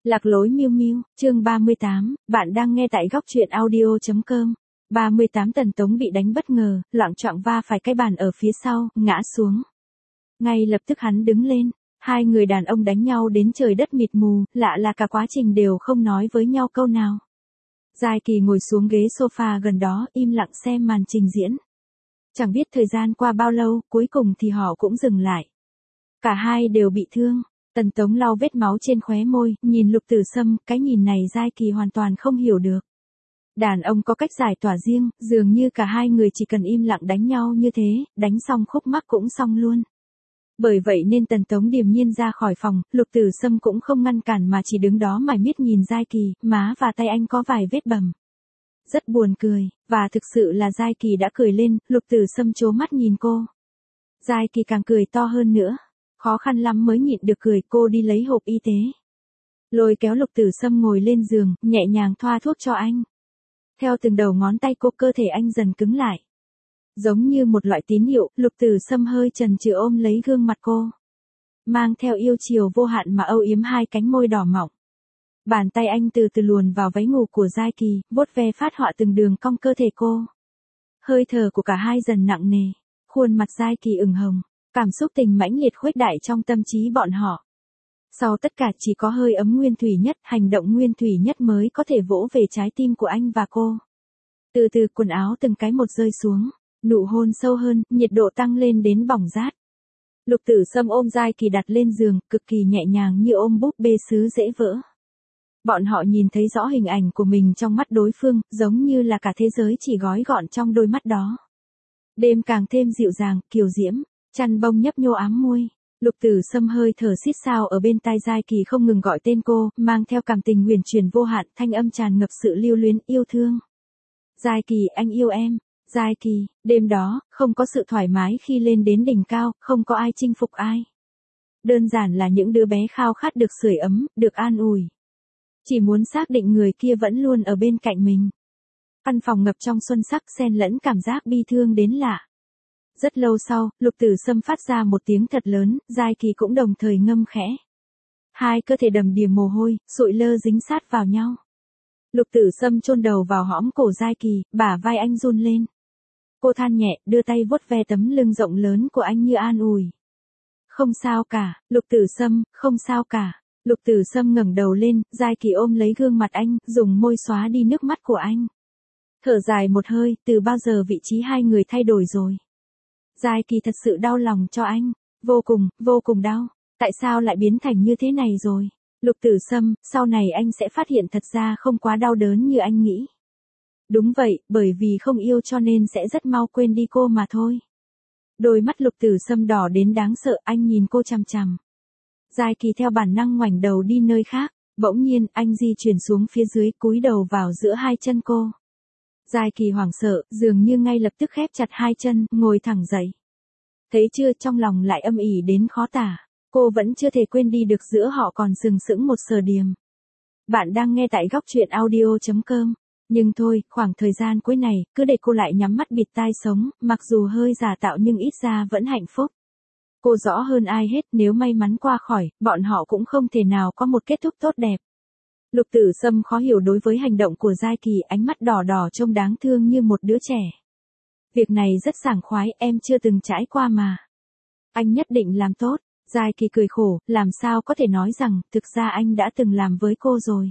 Lạc lối miêu miêu, chương 38, bạn đang nghe tại góc truyện audio.com. 38 Tần Tống bị đánh bất ngờ, loạng choạng va phải cái bàn ở phía sau, ngã xuống. Ngay lập tức hắn đứng lên, hai người đàn ông đánh nhau đến trời đất mịt mù, lạ là cả quá trình đều không nói với nhau câu nào. Giai Kỳ ngồi xuống ghế sofa gần đó, im lặng xem màn trình diễn. Chẳng biết thời gian qua bao lâu, cuối cùng thì họ cũng dừng lại. Cả hai đều bị thương. Tần Tống lau vết máu trên khóe môi, nhìn Lục Tử Sâm, cái nhìn này Giai Kỳ hoàn toàn không hiểu được. Đàn ông có cách giải tỏa riêng, dường như cả hai người chỉ cần im lặng đánh nhau như thế, đánh xong khúc mắc cũng xong luôn. Bởi vậy nên Tần Tống điềm nhiên ra khỏi phòng, Lục Tử Sâm cũng không ngăn cản mà chỉ đứng đó mải miết nhìn Giai Kỳ, má và tay anh có vài vết bầm. Rất buồn cười, và thực sự là Giai Kỳ đã cười lên, Lục Tử Sâm trố mắt nhìn cô. Giai Kỳ càng cười to hơn nữa. Khó khăn lắm mới nhịn được cười, cô đi lấy hộp y tế. Lôi kéo Lục Tử Sâm ngồi lên giường, nhẹ nhàng thoa thuốc cho anh. Theo từng đầu ngón tay cô, cơ thể anh dần cứng lại. Giống như một loại tín hiệu, Lục Tử Sâm hơi chần chừ ôm lấy gương mặt cô. Mang theo yêu chiều vô hạn mà âu yếm hai cánh môi đỏ mọng. Bàn tay anh từ từ luồn vào váy ngủ của Giai Kỳ, vuốt ve phát họa từng đường cong cơ thể cô. Hơi thở của cả hai dần nặng nề, khuôn mặt Giai Kỳ ửng hồng. Cảm xúc tình mãnh liệt khuếch đại trong tâm trí bọn họ. Sau tất cả chỉ có hơi ấm nguyên thủy nhất, hành động nguyên thủy nhất mới có thể vỗ về trái tim của anh và cô. Từ từ quần áo từng cái một rơi xuống, nụ hôn sâu hơn, nhiệt độ tăng lên đến bỏng rát. Lục Tử Sâm ôm Giai Kỳ đặt lên giường, cực kỳ nhẹ nhàng như ôm búp bê sứ dễ vỡ. Bọn họ nhìn thấy rõ hình ảnh của mình trong mắt đối phương, giống như là cả thế giới chỉ gói gọn trong đôi mắt đó. Đêm càng thêm dịu dàng, kiều diễm. Chăn bông nhấp nhô ám môi, Lục Tử Sâm hơi thở xít xao ở bên tai Giai Kỳ không ngừng gọi tên cô, mang theo cảm tình huyền chuyển vô hạn, thanh âm tràn ngập sự lưu luyến, yêu thương. Giai Kỳ, anh yêu em. Giai Kỳ, đêm đó, không có sự thoải mái khi lên đến đỉnh cao, không có ai chinh phục ai. Đơn giản là những đứa bé khao khát được sưởi ấm, được an ủi. Chỉ muốn xác định người kia vẫn luôn ở bên cạnh mình. Căn phòng ngập trong xuân sắc xen lẫn cảm giác bi thương đến lạ. Rất lâu sau, Lục Tử Sâm phát ra một tiếng thật lớn, Giai Kỳ cũng đồng thời ngâm khẽ. Hai cơ thể đầm đìa mồ hôi, sụi lơ dính sát vào nhau. Lục Tử Sâm chôn đầu vào hõm cổ Giai Kỳ, bả vai anh run lên. Cô than nhẹ, đưa tay vuốt ve tấm lưng rộng lớn của anh như an ủi. Không sao cả, Lục Tử Sâm, không sao cả. Lục Tử Sâm ngẩng đầu lên, Giai Kỳ ôm lấy gương mặt anh, dùng môi xóa đi nước mắt của anh. Thở dài một hơi, từ bao giờ vị trí hai người thay đổi rồi. Giai Kỳ thật sự đau lòng cho anh, vô cùng đau. Tại sao lại biến thành như thế này rồi? Lục Tử Sâm, sau này anh sẽ phát hiện thật ra không quá đau đớn như anh nghĩ. Đúng vậy, bởi vì không yêu cho nên sẽ rất mau quên đi cô mà thôi. Đôi mắt Lục Tử Sâm đỏ đến đáng sợ, anh nhìn cô chằm chằm. Giai Kỳ theo bản năng ngoảnh đầu đi nơi khác, bỗng nhiên anh di chuyển xuống phía dưới, cúi đầu vào giữa hai chân cô. Giai Kỳ hoảng sợ, dường như ngay lập tức khép chặt hai chân, ngồi thẳng dậy. Thấy chưa, trong lòng lại âm ỉ đến khó tả. Cô vẫn chưa thể quên đi được giữa họ còn sừng sững một sờ điềm. Bạn đang nghe tại góc truyện audio.com. Nhưng thôi, khoảng thời gian cuối này, cứ để cô lại nhắm mắt bịt tai sống, mặc dù hơi giả tạo nhưng ít ra vẫn hạnh phúc. Cô rõ hơn ai hết, nếu may mắn qua khỏi, bọn họ cũng không thể nào có một kết thúc tốt đẹp. Lục Tử Sâm khó hiểu đối với hành động của Giai Kỳ, ánh mắt đỏ đỏ trông đáng thương như một đứa trẻ. Việc này rất sảng khoái, em chưa từng trải qua mà. Anh nhất định làm tốt. Giai Kỳ cười khổ, làm sao có thể nói rằng, thực ra anh đã từng làm với cô rồi.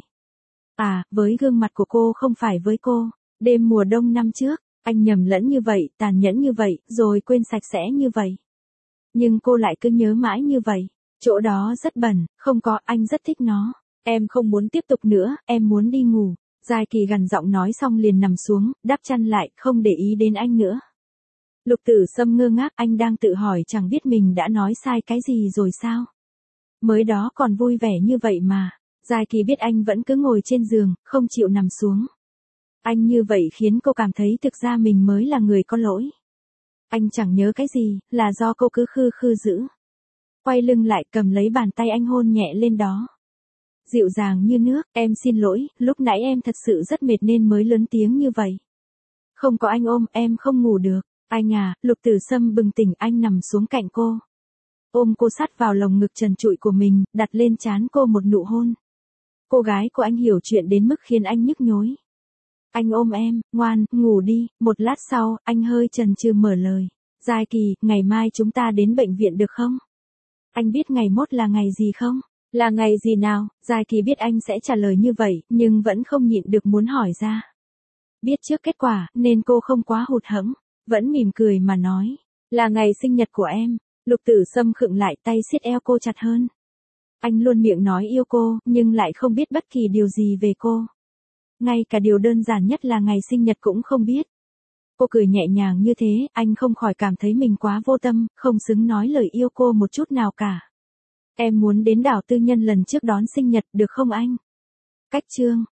À, với gương mặt của cô không phải với cô. Đêm mùa đông năm trước, anh nhầm lẫn như vậy, tàn nhẫn như vậy, rồi quên sạch sẽ như vậy. Nhưng cô lại cứ nhớ mãi như vậy. Chỗ đó rất bẩn, không có, anh rất thích nó. Em không muốn tiếp tục nữa, em muốn đi ngủ. Giai Kỳ gằn giọng nói xong liền nằm xuống, đắp chăn lại, không để ý đến anh nữa. Lục Tử Sâm ngơ ngác, anh đang tự hỏi chẳng biết mình đã nói sai cái gì rồi sao. Mới đó còn vui vẻ như vậy mà. Giai Kỳ biết anh vẫn cứ ngồi trên giường, không chịu nằm xuống. Anh như vậy khiến cô cảm thấy thực ra mình mới là người có lỗi. Anh chẳng nhớ cái gì, là do cô cứ khư khư giữ. Quay lưng lại cầm lấy bàn tay anh hôn nhẹ lên đó. Dịu dàng như nước, em xin lỗi, lúc nãy em thật sự rất mệt nên mới lớn tiếng như vậy. Không có anh ôm, em không ngủ được. Anh à, Lục Tử Sâm bừng tỉnh, anh nằm xuống cạnh cô. Ôm cô sát vào lồng ngực trần trụi của mình, đặt lên trán cô một nụ hôn. Cô gái của anh hiểu chuyện đến mức khiến anh nhức nhối. Anh ôm em, ngoan, ngủ đi. Một lát sau, anh hơi chần chừ mở lời. Giai Kỳ, ngày mai chúng ta đến bệnh viện được không? Anh biết ngày mốt là ngày gì không? Là ngày gì nào? Giai Kỳ biết anh sẽ trả lời như vậy, nhưng vẫn không nhịn được muốn hỏi ra. Biết trước kết quả, nên cô không quá hụt hẫng, vẫn mỉm cười mà nói. Là ngày sinh nhật của em. Lục Tử Sâm khựng lại, tay siết eo cô chặt hơn. Anh luôn miệng nói yêu cô, nhưng lại không biết bất kỳ điều gì về cô. Ngay cả điều đơn giản nhất là ngày sinh nhật cũng không biết. Cô cười nhẹ nhàng như thế, anh không khỏi cảm thấy mình quá vô tâm, không xứng nói lời yêu cô một chút nào cả. Em muốn đến đảo Tư Nhân lần trước đón sinh nhật, được không anh? Cách chương